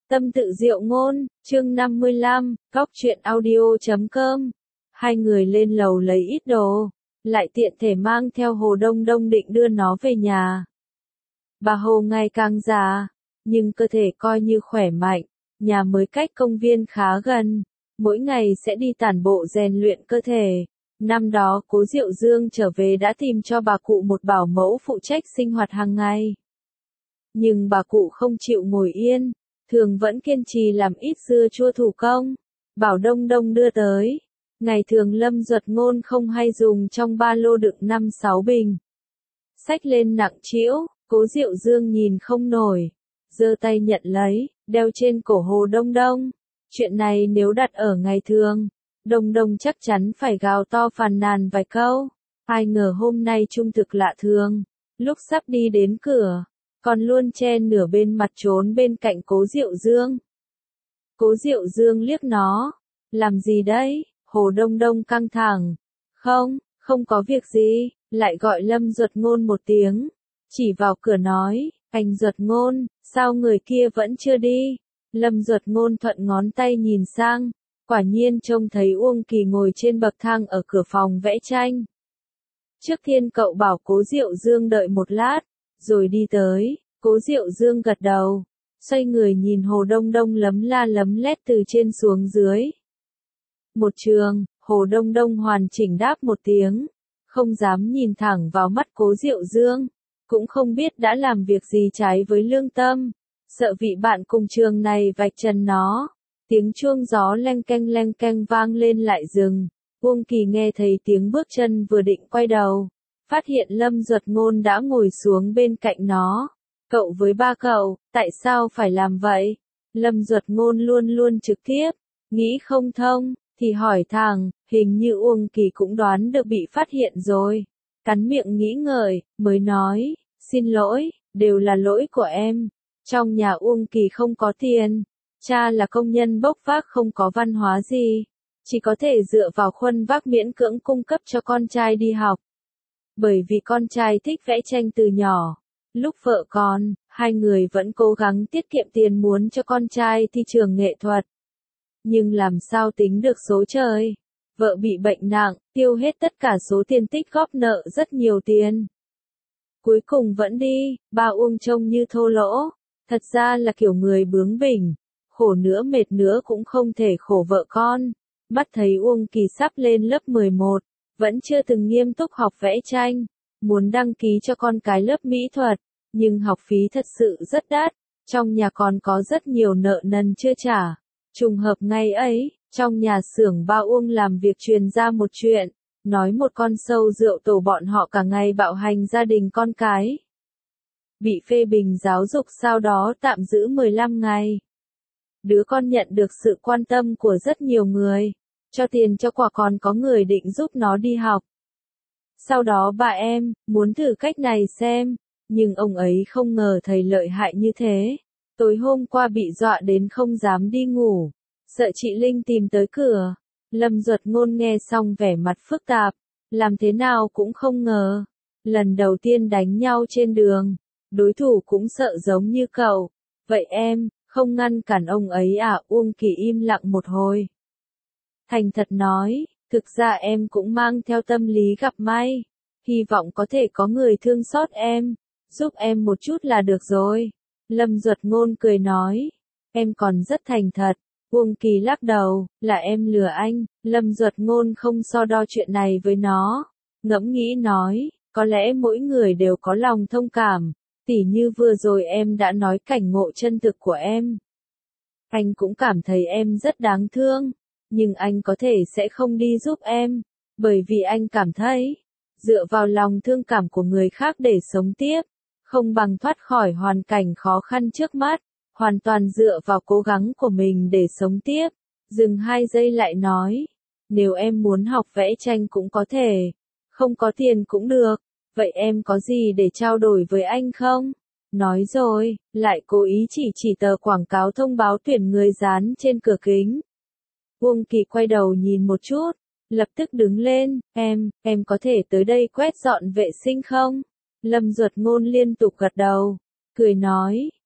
Tâm tự diệu ngôn, chương 55, Cóc truyện audio.com. Hai người lên lầu lấy ít đồ, lại tiện thể mang theo Hồ Đông Đông định đưa nó về nhà. Bà Hồ ngày càng già, nhưng cơ thể coi như khỏe mạnh, nhà mới cách công viên khá gần, mỗi ngày sẽ đi tản bộ rèn luyện cơ thể. Năm đó Cố Diệu Dương trở về đã tìm cho bà cụ một bảo mẫu phụ trách sinh hoạt hàng ngày. Nhưng bà cụ không chịu ngồi yên, thường vẫn kiên trì làm ít dưa chua thủ công, bảo Đông Đông đưa tới. Ngày thường Lâm Duật Ngôn không hay dùng trong ba lô đựng 5-6 bình. Xách lên nặng trĩu, Cố Diệu Dương nhìn không nổi, giơ tay nhận lấy, đeo trên cổ Hồ Đông Đông. Chuyện này nếu đặt ở ngày thường, Đông Đông chắc chắn phải gào to phàn nàn vài câu. Ai ngờ hôm nay trung thực lạ thường, lúc sắp đi đến cửa, còn luôn che nửa bên mặt trốn bên cạnh Cố Diệu Dương. Cố Diệu Dương liếc nó, làm gì đấy? Hồ Đông Đông căng thẳng. Không có việc gì, lại gọi Lâm Duật Ngôn một tiếng, chỉ vào cửa nói, anh Duật Ngôn, sao người kia vẫn chưa đi? Lâm Duật Ngôn thuận ngón tay nhìn sang, quả nhiên trông thấy Uông Kỳ ngồi trên bậc thang ở cửa phòng vẽ tranh. Trước tiên cậu bảo Cố Diệu Dương đợi một lát, rồi đi tới. Cố Diệu Dương gật đầu, xoay người nhìn Hồ Đông Đông lấm la lấm lét từ trên xuống dưới. Một trường, Hồ Đông Đông hoàn chỉnh đáp một tiếng, không dám nhìn thẳng vào mắt Cố Diệu Dương, cũng không biết đã làm việc gì trái với lương tâm, sợ vị bạn cùng trường này vạch trần nó. Tiếng chuông gió leng keng vang lên lại dừng. Uông Kỳ nghe thấy tiếng bước chân vừa định quay đầu, phát hiện Lâm Duật Ngôn đã ngồi xuống bên cạnh nó. Cậu với ba cậu, tại sao phải làm vậy? Lâm Duật Ngôn luôn luôn trực tiếp, nghĩ không thông, thì hỏi thẳng, hình như Uông Kỳ cũng đoán được bị phát hiện rồi. Cắn miệng nghĩ ngợi, mới nói, xin lỗi, đều là lỗi của em. Trong nhà Uông Kỳ không có tiền, cha là công nhân bốc vác không có văn hóa gì, chỉ có thể dựa vào khuân vác miễn cưỡng cung cấp cho con trai đi học. Bởi vì con trai thích vẽ tranh từ nhỏ, lúc vợ còn, hai người vẫn cố gắng tiết kiệm tiền muốn cho con trai thi trường nghệ thuật. Nhưng làm sao tính được số trời? Vợ bị bệnh nặng, tiêu hết tất cả số tiền tích góp nợ rất nhiều tiền. Cuối cùng vẫn đi, ba Uông trông như thô lỗ, thật ra là kiểu người bướng bỉnh, khổ nữa mệt nữa cũng không thể khổ vợ con. Mắt thấy Uông Kỳ sắp lên lớp 11, vẫn chưa từng nghiêm túc học vẽ tranh, muốn đăng ký cho con cái lớp mỹ thuật, nhưng học phí thật sự rất đắt, trong nhà còn có rất nhiều nợ nần chưa trả. Trùng hợp ngày ấy, trong nhà xưởng ba Uông làm việc truyền ra một chuyện, nói một con sâu rượu tổ bọn họ cả ngày bạo hành gia đình con cái. Bị phê bình giáo dục sau đó tạm giữ 15 ngày. Đứa con nhận được sự quan tâm của rất nhiều người, cho tiền cho quà còn có người định giúp nó đi học. Sau đó bà em, muốn thử cách này xem, nhưng ông ấy không ngờ thầy lợi hại như thế. Tối hôm qua bị dọa đến không dám đi ngủ, sợ chị Linh tìm tới cửa. Lâm Duật Ngôn nghe xong vẻ mặt phức tạp, làm thế nào cũng không ngờ. Lần đầu tiên đánh nhau trên đường, đối thủ cũng sợ giống như cậu. Vậy em, không ngăn cản ông ấy à? Uông Kỳ im lặng một hồi. Thành thật nói, thực ra em cũng mang theo tâm lý gặp may, hy vọng có thể có người thương xót em, giúp em một chút là được rồi. Lâm Duật Ngôn cười nói, em còn rất thành thật. Uông Kỳ lắc đầu, là em lừa anh. Lâm Duật Ngôn không so đo chuyện này với nó, ngẫm nghĩ nói, có lẽ mỗi người đều có lòng thông cảm, tỉ như vừa rồi em đã nói cảnh ngộ chân thực của em. Anh cũng cảm thấy em rất đáng thương, nhưng anh có thể sẽ không đi giúp em, bởi vì anh cảm thấy, dựa vào lòng thương cảm của người khác để sống tiếp, không bằng thoát khỏi hoàn cảnh khó khăn trước mắt, hoàn toàn dựa vào cố gắng của mình để sống tiếp. Dừng 2 giây lại nói, nếu em muốn học vẽ tranh cũng có thể, không có tiền cũng được, vậy em có gì để trao đổi với anh không? Nói rồi, lại cố ý chỉ tờ quảng cáo thông báo tuyển người dán trên cửa kính. Uông Kỳ quay đầu nhìn một chút, lập tức đứng lên, em có thể tới đây quét dọn vệ sinh không? Lâm Duật Ngôn liên tục gật đầu, cười nói,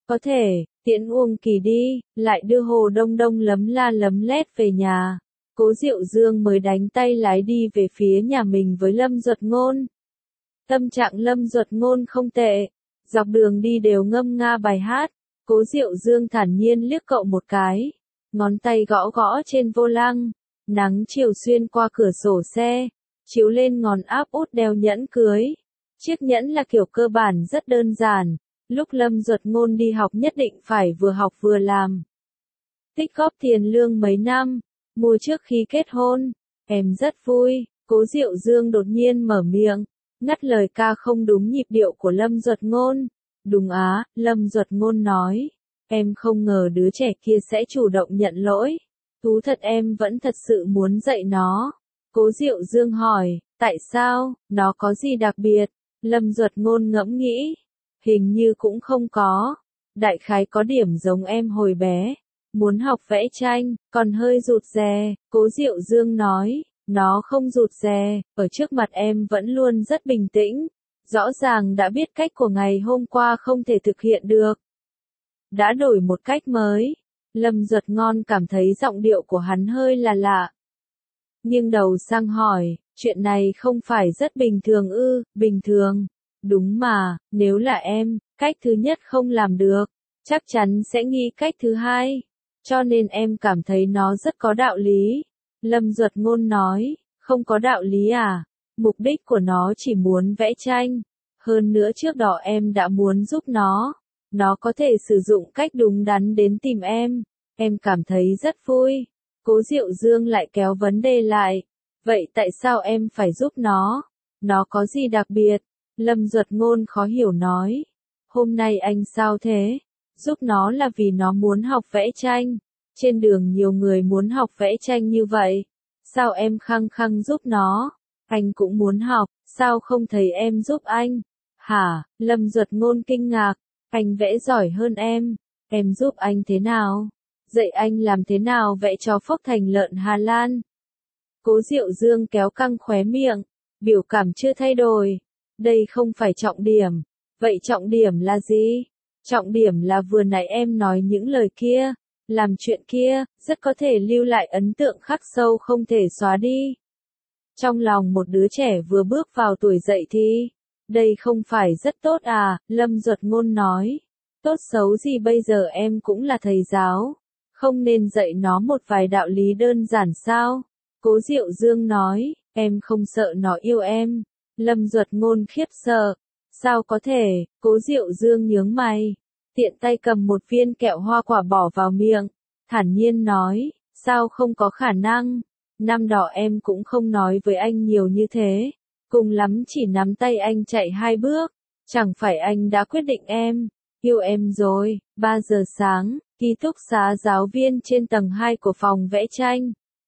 Có thể, tiễn Uông Kỳ đi, lại đưa Hồ Đông Đông lấm la lấm lét về nhà. Cố Diệu Dương mới đánh tay lái đi về phía nhà mình với Lâm Duật Ngôn. Tâm trạng Lâm Duật Ngôn không tệ, dọc đường đi đều ngâm nga bài hát. Cố Diệu Dương thản nhiên liếc cậu một cái, ngón tay gõ gõ trên vô lăng, nắng chiều xuyên qua cửa sổ xe, chiếu lên ngón áp út đeo nhẫn cưới. Chiếc nhẫn là kiểu cơ bản rất đơn giản, lúc Lâm Duật Ngôn đi học nhất định phải vừa học vừa làm. Tích góp tiền lương mấy năm, mua trước khi kết hôn, em rất vui. Cố Diệu Dương đột nhiên mở miệng, ngắt lời ca không đúng nhịp điệu của Lâm Duật Ngôn. Đúng á, Lâm Duật Ngôn nói, em không ngờ đứa trẻ kia sẽ chủ động nhận lỗi. Thú thật em vẫn thật sự muốn dạy nó. Cố Diệu Dương hỏi, tại sao, nó có gì đặc biệt? Lâm Duật Ngôn ngẫm nghĩ, hình như cũng không có. Đại khái có điểm giống em hồi bé, muốn học vẽ tranh, còn hơi rụt rè. Cố Diệu Dương nói, nó không rụt rè, ở trước mặt em vẫn luôn rất bình tĩnh. Rõ ràng đã biết cách của ngày hôm qua không thể thực hiện được. Đã đổi một cách mới. Lâm Duật Ngôn cảm thấy giọng điệu của hắn hơi là lạ. Nhưng đầu sang hỏi, chuyện này không phải rất bình thường ư? Bình thường. Đúng mà, nếu là em, cách thứ nhất không làm được, chắc chắn sẽ nghĩ cách thứ hai. Cho nên em cảm thấy nó rất có đạo lý. Lâm Duật Ngôn nói, không có đạo lý à? Mục đích của nó chỉ muốn vẽ tranh. Hơn nữa trước đó em đã muốn giúp nó. Nó có thể sử dụng cách đúng đắn đến tìm em. Em cảm thấy rất vui. Cố Diệu Dương lại kéo vấn đề lại. Vậy tại sao em phải giúp nó? Nó có gì đặc biệt? Lâm Duật Ngôn khó hiểu nói. Hôm nay anh sao thế? Giúp nó là vì nó muốn học vẽ tranh. Trên đường nhiều người muốn học vẽ tranh như vậy. Sao em khăng khăng giúp nó? Anh cũng muốn học, sao không thấy em giúp anh? Hả? Lâm Duật Ngôn kinh ngạc. Anh vẽ giỏi hơn em giúp anh thế nào? Dạy anh làm thế nào vẽ cho phốc thành lợn Hà Lan? Cố Diệu Dương kéo căng khóe miệng, biểu cảm chưa thay đổi. Đây không phải trọng điểm. Vậy trọng điểm là gì? Trọng điểm là vừa nãy em nói những lời kia, làm chuyện kia, rất có thể lưu lại ấn tượng khắc sâu không thể xóa đi. Trong lòng một đứa trẻ vừa bước vào tuổi dậy thì, đây không phải rất tốt à? Lâm Duật Ngôn nói. Tốt xấu gì bây giờ em cũng là thầy giáo, không nên dạy nó một vài đạo lý đơn giản sao? Cố Diệu Dương nói, em không sợ nó yêu em. Lâm Duật Ngôn khiếp sợ. Sao có thể? Cố Diệu Dương nhướng mày, tiện tay cầm một viên kẹo hoa quả bỏ vào miệng, thản nhiên nói, sao không có khả năng? Năm đó em cũng không nói với anh nhiều như thế, cùng lắm chỉ nắm tay anh chạy 2 bước, chẳng phải anh đã quyết định em yêu em rồi. 3 giờ sáng, ký túc xá giáo viên trên tầng 2 của phòng vẽ tranh.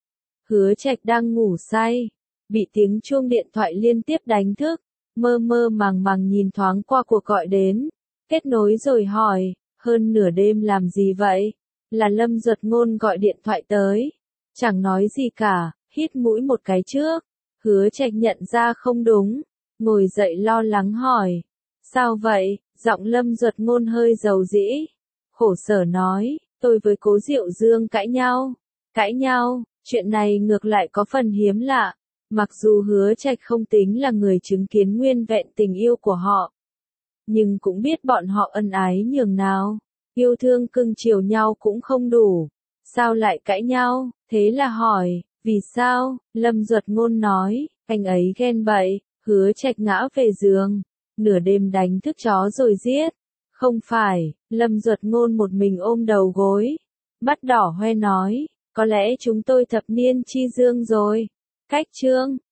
Hứa Trạch đang ngủ say, bị tiếng chuông điện thoại liên tiếp đánh thức, mơ mơ màng màng nhìn thoáng qua cuộc gọi đến, kết nối rồi hỏi, hơn nửa đêm làm gì vậy? Là Lâm Duật Ngôn gọi điện thoại tới. Chẳng nói gì cả, hít mũi một cái trước. Hứa Trạch nhận ra không đúng, ngồi dậy lo lắng hỏi. Sao vậy? Giọng Lâm Duật Ngôn hơi dầu dĩ. Khổ sở nói, tôi với Cố Diệu Dương cãi nhau. Cãi nhau, chuyện này ngược lại có phần hiếm lạ. Mặc dù Hứa Trạch không tính là người chứng kiến nguyên vẹn tình yêu của họ, nhưng cũng biết bọn họ ân ái nhường nào. Yêu thương cưng chiều nhau cũng không đủ. Sao lại cãi nhau? Thế là hỏi, vì sao? Lâm Duật Ngôn nói, anh ấy ghen bậy. Hứa Trạch ngã về giường, nửa đêm đánh thức chó rồi giết. Không phải. Lâm Duật Ngôn một mình ôm đầu gối, mắt đỏ hoe nói, có lẽ chúng tôi thập niên chi dương rồi. Cách chương